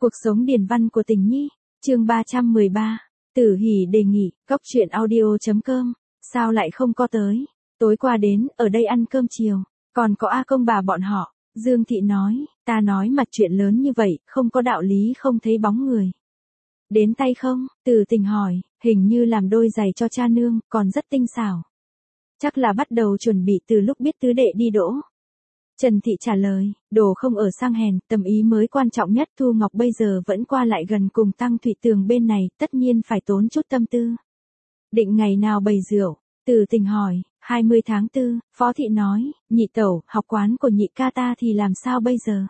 Cuộc sống điền văn của tình nhi, chương 313, Tử Hỷ đề nghị, cóc truyện audio.com, sao lại không có tới, tối qua đến, ở đây ăn cơm chiều, còn có A Công bà bọn họ, Dương Thị nói, ta nói mặt chuyện lớn như vậy, không có đạo lý không thấy bóng người. Đến tay không, Từ Tình hỏi, hình như làm đôi giày cho cha nương, còn rất tinh xảo. Chắc là bắt đầu chuẩn bị từ lúc biết tứ đệ đi đỗ. Trần Thị trả lời, đồ không ở sang hèn, tâm ý mới quan trọng nhất. Thu Ngọc bây giờ vẫn qua lại gần cùng Tăng Thụy Tường bên này, tất nhiên phải tốn chút tâm tư. Định ngày nào bày rượu? Từ Tình hỏi, 20 tháng 4, Phó Thị nói, nhị tẩu, học quán của nhị ca ta thì làm sao bây giờ?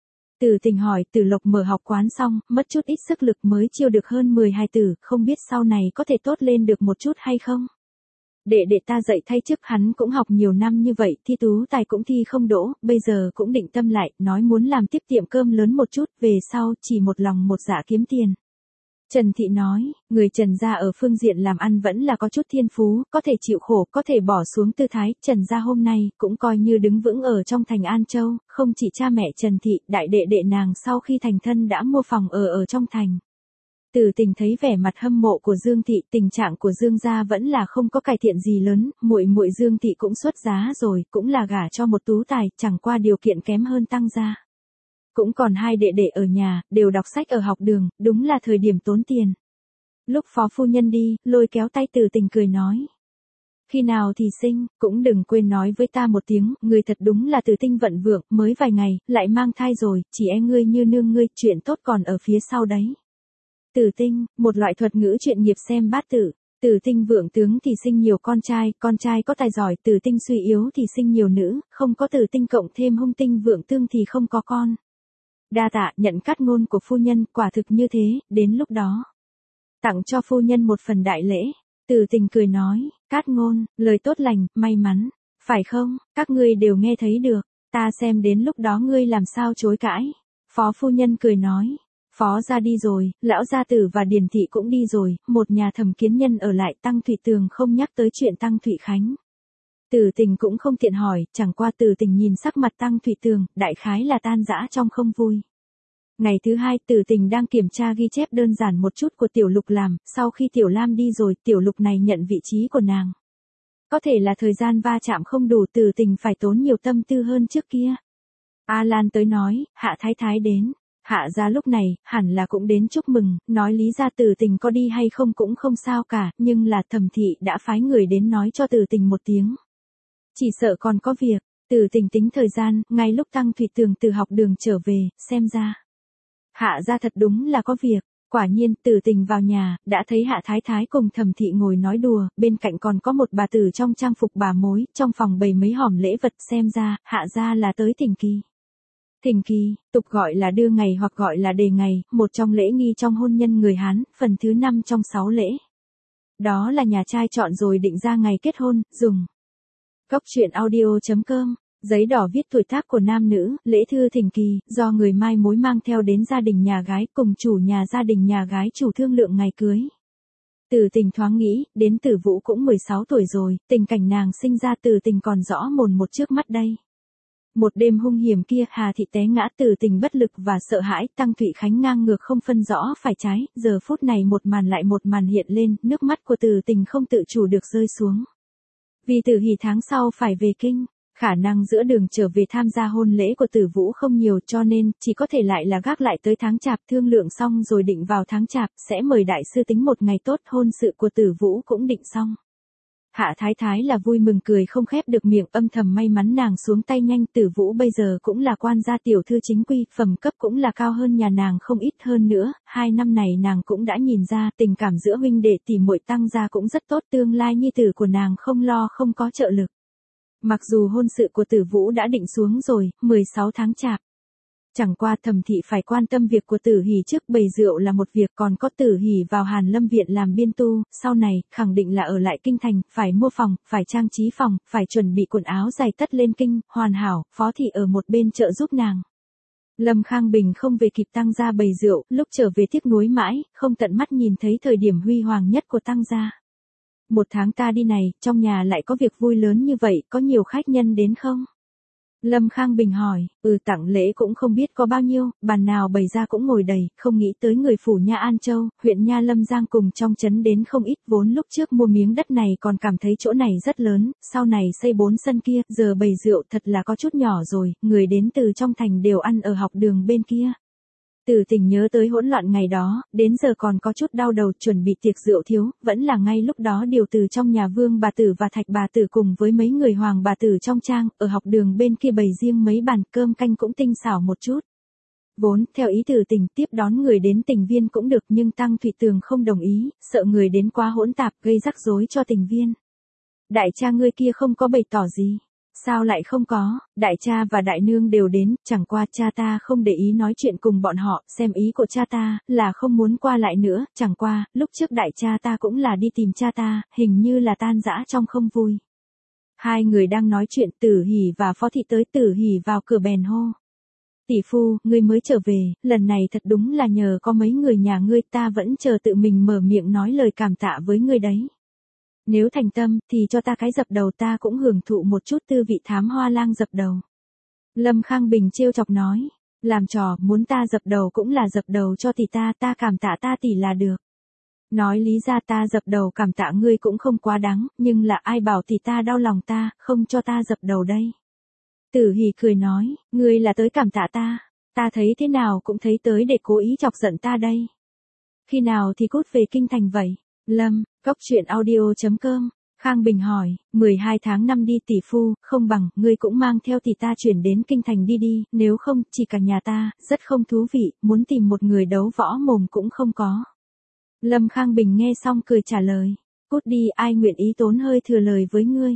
Từ Tình hỏi, Tử Lộc mở học quán xong, mất chút ít sức lực mới chiêu được hơn 10 hài tử, không biết sau này có thể tốt lên được một chút hay không? Đệ ta dạy thay chức hắn cũng học nhiều năm như vậy, thi tú tài cũng thi không đỗ, bây giờ cũng định tâm lại, nói muốn làm tiếp tiệm cơm lớn một chút, về sau chỉ một lòng một dạ kiếm tiền. Trần Thị nói, người Trần gia ở phương diện làm ăn vẫn là có chút thiên phú, có thể chịu khổ, có thể bỏ xuống tư thái. Trần gia hôm nay cũng coi như đứng vững ở trong thành An Châu, không chỉ cha mẹ Trần Thị, đại đệ nàng sau khi thành thân đã mua phòng ở trong thành. Từ Tình thấy vẻ mặt hâm mộ của Dương Thị, tình trạng của Dương gia vẫn là không có cải thiện gì lớn, muội Dương Thị cũng xuất giá rồi, cũng là gả cho một tú tài, chẳng qua điều kiện kém hơn Tăng gia. Cũng còn hai đệ ở nhà, đều đọc sách ở học đường, đúng là thời điểm tốn tiền. Lúc phó phu nhân đi, lôi kéo tay Từ Tình cười nói. Khi nào thì sinh, cũng đừng quên nói với ta một tiếng, người thật đúng là Từ Tinh vận vượng, mới vài ngày, lại mang thai rồi, chỉ e ngươi như nương ngươi, chuyện tốt còn ở phía sau đấy. Tử Tinh, một loại thuật ngữ chuyện nghiệp xem bát tự. Tử Tinh vượng tướng thì sinh nhiều con trai có tài giỏi, Tử Tinh suy yếu thì sinh nhiều nữ, không có Tử Tinh cộng thêm hung tinh vượng tương thì không có con. Đa tạ, nhận cát ngôn của phu nhân, quả thực như thế, đến lúc đó. Tặng cho phu nhân một phần đại lễ. Tử Tình cười nói, cát ngôn, lời tốt lành, may mắn, phải không, các ngươi đều nghe thấy được, ta xem đến lúc đó ngươi làm sao chối cãi. Phó phu nhân cười nói. Phó gia đi rồi, lão gia tử và Điền Thị cũng đi rồi, một nhà Thẩm Kiến Nhân ở lại. Tăng Thụy Tường không nhắc tới chuyện Tăng Thụy Khánh. Từ Tình cũng không tiện hỏi, chẳng qua Từ Tình nhìn sắc mặt Tăng Thụy Tường, đại khái là tan rã trong không vui. Ngày thứ hai, Từ Tình đang kiểm tra ghi chép đơn giản một chút của Tiểu Lục làm, sau khi Tiểu Lam đi rồi, Tiểu Lục này nhận vị trí của nàng. Có thể là thời gian va chạm không đủ, Từ Tình phải tốn nhiều tâm tư hơn trước kia. A Lan tới nói, Hạ Thái Thái đến. Hạ gia lúc này, hẳn là cũng đến chúc mừng, nói lý ra Từ Tình có đi hay không cũng không sao cả, nhưng là Thẩm Thị đã phái người đến nói cho Từ Tình một tiếng. Chỉ sợ còn có việc, Từ Tình tính thời gian, ngay lúc Tăng Thụy Tường từ học đường trở về, xem ra. Hạ gia thật đúng là có việc, quả nhiên Từ Tình vào nhà, đã thấy Hạ Thái Thái cùng Thẩm Thị ngồi nói đùa, bên cạnh còn có một bà tử trong trang phục bà mối, trong phòng bày mấy hòm lễ vật, xem ra, Hạ gia là tới thỉnh kỳ. Thỉnh kỳ, tục gọi là đưa ngày hoặc gọi là đề ngày, một trong lễ nghi trong hôn nhân người Hán, phần thứ 5 trong 6 lễ. Đó là nhà trai chọn rồi định ra ngày kết hôn, dùng. Cóc truyện audio.com, giấy đỏ viết tuổi tác của nam nữ, lễ thư thỉnh kỳ, do người mai mối mang theo đến gia đình nhà gái, cùng chủ nhà gia đình nhà gái chủ thương lượng ngày cưới. Từ Tình thoáng nghĩ, đến Tử Vũ cũng 16 tuổi rồi, tình cảnh nàng sinh ra Từ Tình còn rõ mồn một trước mắt đây. Một đêm hung hiểm kia, Hà Thị té ngã, Từ Tình bất lực và sợ hãi, Tăng Thụy Khánh ngang ngược không phân rõ phải trái, giờ phút này một màn lại một màn hiện lên, nước mắt của Từ Tình không tự chủ được rơi xuống. Vì Tử Hỷ tháng sau phải về kinh, khả năng giữa đường trở về tham gia hôn lễ của Tử Vũ không nhiều, cho nên chỉ có thể lại là gác lại tới tháng Chạp, thương lượng xong rồi định vào tháng Chạp sẽ mời đại sư tính một ngày tốt, hôn sự của Tử Vũ cũng định xong. Hạ Thái Thái là vui mừng cười không khép được miệng, âm thầm may mắn nàng xuống tay nhanh. Tử Vũ bây giờ cũng là quan gia tiểu thư chính quy, phẩm cấp cũng là cao hơn nhà nàng không ít, hơn nữa, 2 năm này nàng cũng đã nhìn ra tình cảm giữa huynh đệ tỷ muội Tăng gia cũng rất tốt, tương lai nhi tử của nàng không lo không có trợ lực. Mặc dù hôn sự của Tử Vũ đã định xuống rồi, 16 tháng Chạp. Chẳng qua Thẩm Thị phải quan tâm việc của Tử Hỷ trước, bày rượu là một việc, còn có Tử Hỷ vào Hàn Lâm viện làm biên tu, sau này, khẳng định là ở lại kinh thành, phải mua phòng, phải trang trí phòng, phải chuẩn bị quần áo giày tất lên kinh, hoàn hảo, Phó Thị ở một bên trợ giúp nàng. Lâm Khang Bình không về kịp Tăng gia bày rượu, lúc trở về tiếc nuối mãi, không tận mắt nhìn thấy thời điểm huy hoàng nhất của Tăng gia. Một tháng ta đi này, trong nhà lại có việc vui lớn như vậy, có nhiều khách nhân đến không? Lâm Khang Bình hỏi, tặng lễ cũng không biết có bao nhiêu, bàn nào bày ra cũng ngồi đầy, không nghĩ tới người phủ Nha An Châu, huyện Nha Lâm Giang cùng trong trấn đến không ít, vốn lúc trước mua miếng đất này còn cảm thấy chỗ này rất lớn, sau này xây 4 sân kia, giờ bày rượu thật là có chút nhỏ rồi, người đến từ trong thành đều ăn ở học đường bên kia. Tử Tình nhớ tới hỗn loạn ngày đó, đến giờ còn có chút đau đầu, chuẩn bị tiệc rượu thiếu, vẫn là ngay lúc đó điều từ trong nhà Vương bà tử và Thạch bà tử cùng với mấy người Hoàng bà tử trong trang, ở học đường bên kia bày riêng mấy bàn cơm canh cũng tinh xảo một chút. Vốn, theo ý Tử Tình, tiếp đón người đến Tình Viên cũng được, nhưng Tăng Thụy Tường không đồng ý, sợ người đến quá hỗn tạp gây rắc rối cho Tình Viên. Đại cha ngươi kia không có bày tỏ gì. Sao lại không có, đại cha và đại nương đều đến, chẳng qua cha ta không để ý nói chuyện cùng bọn họ, xem ý của cha ta, là không muốn qua lại nữa, chẳng qua, lúc trước đại cha ta cũng là đi tìm cha ta, hình như là tan rã trong không vui. Hai người đang nói chuyện, Tử Hỷ và Phó Thị tới, Tử Hỷ vào cửa bèn hô. Tỷ phu, ngươi mới trở về, lần này thật đúng là nhờ có mấy người nhà ngươi, ta vẫn chờ tự mình mở miệng nói lời cảm tạ với ngươi đấy. Nếu thành tâm, thì cho ta cái dập đầu, ta cũng hưởng thụ một chút tư vị thám hoa lang dập đầu. Lâm Khang Bình trêu chọc nói, làm trò, muốn ta dập đầu cũng là dập đầu cho tỷ ta cảm tạ ta tỷ là được. Nói lý ra ta dập đầu cảm tạ ngươi cũng không quá đáng, nhưng là ai bảo tỷ ta đau lòng ta, không cho ta dập đầu đây. Tử Hỷ cười nói, ngươi là tới cảm tạ ta thấy thế nào cũng thấy tới để cố ý chọc giận ta đây. Khi nào thì cút về kinh thành vậy? Lâm, Cốc Truyện Audio.com, Khang Bình hỏi, 12 tháng 5 đi tỷ phu, không bằng, ngươi cũng mang theo tỷ ta chuyển đến kinh thành đi, nếu không, chỉ cả nhà ta, rất không thú vị, muốn tìm một người đấu võ mồm cũng không có. Lâm Khang Bình nghe xong cười trả lời, cút đi, ai nguyện ý tốn hơi thừa lời với ngươi.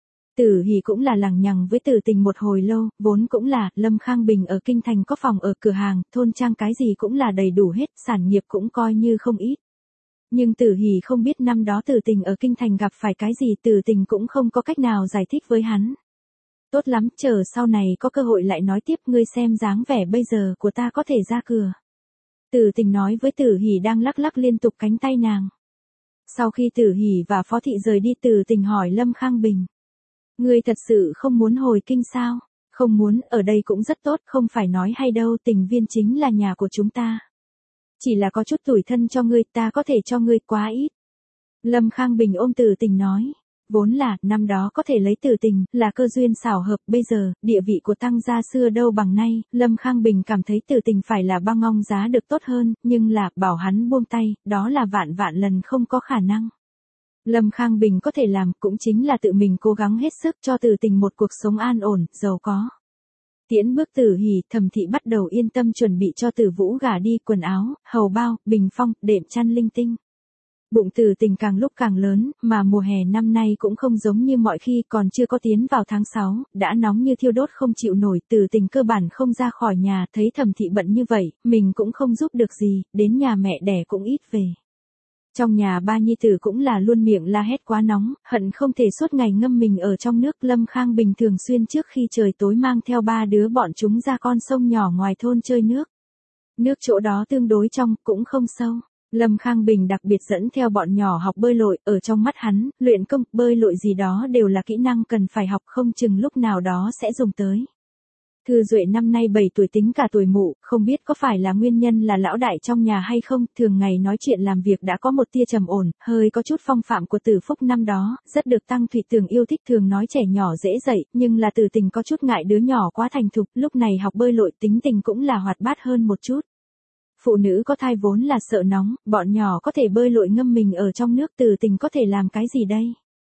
Tử Hỷ cũng là lằng nhằng với Tử Tình một hồi lâu, vốn cũng là, Lâm Khang Bình ở kinh thành có phòng ở cửa hàng, thôn trang cái gì cũng là đầy đủ hết, sản nghiệp cũng coi như không ít. Nhưng Tử Hỷ không biết năm đó Tử Tình ở kinh thành gặp phải cái gì, Tử Tình cũng không có cách nào giải thích với hắn. Tốt lắm, chờ sau này có cơ hội lại nói tiếp, ngươi xem dáng vẻ bây giờ của ta có thể ra cửa. Tử Tình nói với Tử Hỷ đang lắc lắc liên tục cánh tay nàng. Sau khi Tử Hỷ và Phó Thị rời đi, Tử Tình hỏi Lâm Khang Bình. Ngươi thật sự không muốn hồi kinh sao? Không muốn, ở đây cũng rất tốt, không phải nói hay đâu, Tình Viên chính là nhà của chúng ta. Chỉ là có chút tủi thân cho ngươi, ta có thể cho ngươi quá ít. Lâm Khang Bình ôm Tử Tình nói, vốn là, năm đó có thể lấy Tử Tình, là cơ duyên xảo hợp, bây giờ, địa vị của Tăng gia xưa đâu bằng nay, Lâm Khang Bình cảm thấy Tử Tình phải là băng ngong giá được tốt hơn, nhưng là, bảo hắn buông tay, đó là vạn vạn lần không có khả năng. Lâm Khang Bình có thể làm, cũng chính là tự mình cố gắng hết sức cho Tử Tình một cuộc sống an ổn, giàu có. Tiễn bước Tử Hỷ, Thẩm Thị bắt đầu yên tâm chuẩn bị cho Tử Vũ gả đi, quần áo, hầu bao, bình phong, đệm chăn linh tinh. Bụng Tử Tình càng lúc càng lớn, mà mùa hè năm nay cũng không giống như mọi khi, còn chưa có tiến vào tháng 6, đã nóng như thiêu đốt không chịu nổi, Tử Tình cơ bản không ra khỏi nhà, thấy Thẩm Thị bận như vậy, mình cũng không giúp được gì, đến nhà mẹ đẻ cũng ít về. Trong nhà ba nhi tử cũng là luôn miệng la hét quá nóng, hận không thể suốt ngày ngâm mình ở trong nước. Lâm Khang Bình thường xuyên trước khi trời tối mang theo ba đứa bọn chúng ra con sông nhỏ ngoài thôn chơi nước. Nước chỗ đó tương đối trong, cũng không sâu. Lâm Khang Bình đặc biệt dẫn theo bọn nhỏ học bơi lội, ở trong mắt hắn, luyện công, bơi lội gì đó đều là kỹ năng cần phải học, không chừng lúc nào đó sẽ dùng tới. Thư Duệ năm nay 7 tuổi, tính cả tuổi mụ, không biết có phải là nguyên nhân là lão đại trong nhà hay không, thường ngày nói chuyện làm việc đã có một tia trầm ổn, hơi có chút phong phạm của Tử Phúc năm đó, rất được Tăng Thụy Tường yêu thích, thường nói trẻ nhỏ dễ dạy, nhưng là Tử Tình có chút ngại đứa nhỏ quá thành thục, lúc này học bơi lội tính tình cũng là hoạt bát hơn một chút. Phụ nữ có thai vốn là sợ nóng, bọn nhỏ có thể bơi lội ngâm mình ở trong nước, Tử Tình có thể làm cái gì đây?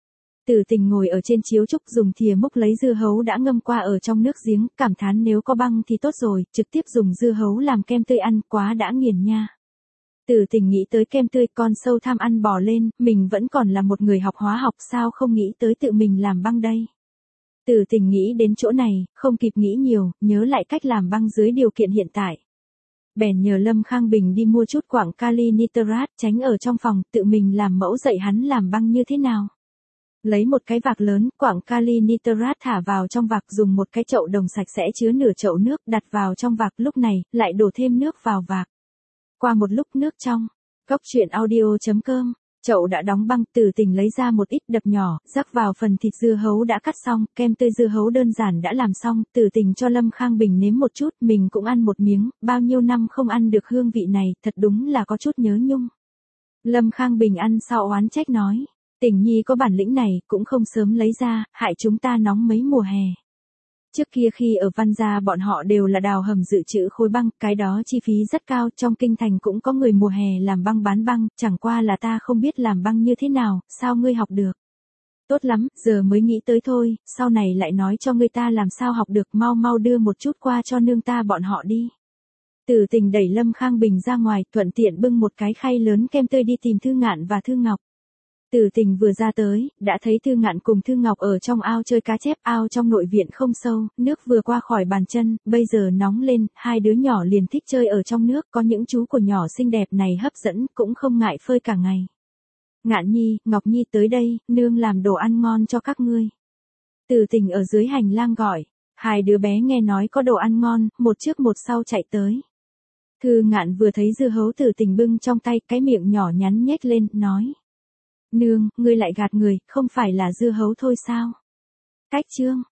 Tử Tình ngồi ở trên chiếu trúc dùng thìa múc lấy dưa hấu đã ngâm qua ở trong nước giếng, cảm thán nếu có băng thì tốt rồi, trực tiếp dùng dưa hấu làm kem tươi ăn, quá đã nghiền nha. Tử Tình nghĩ tới kem tươi, con sâu tham ăn bò lên, mình vẫn còn là một người học hóa học, sao không nghĩ tới tự mình làm băng đây. Tử Tình nghĩ đến chỗ này, không kịp nghĩ nhiều, nhớ lại cách làm băng dưới điều kiện hiện tại. Bèn nhờ Lâm Khang Bình đi mua chút quặng kali nitrat, tránh ở trong phòng, tự mình làm mẫu dạy hắn làm băng như thế nào. Lấy một cái vạc lớn, quặng kali nitrat thả vào trong vạc, dùng một cái chậu đồng sạch sẽ chứa nửa chậu nước, đặt vào trong vạc, lúc này, lại đổ thêm nước vào vạc. Qua một lúc nước trong. Cốc Truyện Audio.com Chậu đã đóng băng, Tử Tình lấy ra một ít đập nhỏ, rắc vào phần thịt dưa hấu đã cắt xong, kem tươi dưa hấu đơn giản đã làm xong, Tử Tình cho Lâm Khang Bình nếm một chút, mình cũng ăn một miếng, bao nhiêu năm không ăn được hương vị này, thật đúng là có chút nhớ nhung. Lâm Khang Bình ăn sau oán trách nói, Tình Nhi có bản lĩnh này, cũng không sớm lấy ra, hại chúng ta nóng mấy mùa hè. Trước kia khi ở Văn Gia bọn họ đều là đào hầm dự trữ khối băng, cái đó chi phí rất cao, trong kinh thành cũng có người mùa hè làm băng bán băng, chẳng qua là ta không biết làm băng như thế nào, sao ngươi học được? Tốt lắm, giờ mới nghĩ tới thôi, sau này lại nói cho ngươi ta làm sao học được, mau mau đưa một chút qua cho nương ta bọn họ đi. Tử Tình đẩy Lâm Khang Bình ra ngoài, thuận tiện bưng một cái khay lớn kem tươi đi tìm Thư Ngạn và Thư Ngọc. Tử Tình vừa ra tới, đã thấy Thư Ngạn cùng Thư Ngọc ở trong ao chơi cá chép, ao trong nội viện không sâu, nước vừa qua khỏi bàn chân, bây giờ nóng lên, hai đứa nhỏ liền thích chơi ở trong nước, có những chú của nhỏ xinh đẹp này hấp dẫn, cũng không ngại phơi cả ngày. Ngạn Nhi, Ngọc Nhi tới đây, nương làm đồ ăn ngon cho các ngươi. Tử Tình ở dưới hành lang gọi, hai đứa bé nghe nói có đồ ăn ngon, một trước một sau chạy tới. Thư Ngạn vừa thấy dưa hấu Tử Tình bưng trong tay, cái miệng nhỏ nhắn nhếch lên, nói. Nương, ngươi lại gạt người, không phải là dưa hấu thôi sao? Cách chương.